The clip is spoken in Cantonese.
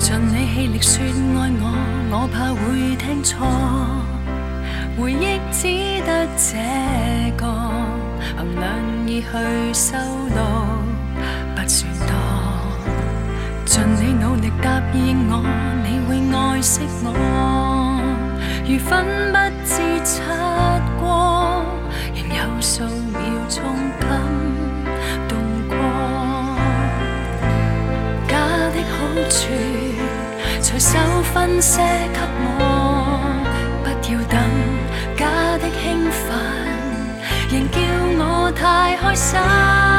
尽你气力说爱我，我怕会听错。回忆只得这个，衡量已去收录，不算多。尽你努力答应我，你会爱惜我。如分不知七过，仍有数秒钟感动过。假的好处，隨手分些給我，不要等假的興奮，仍叫我太開心。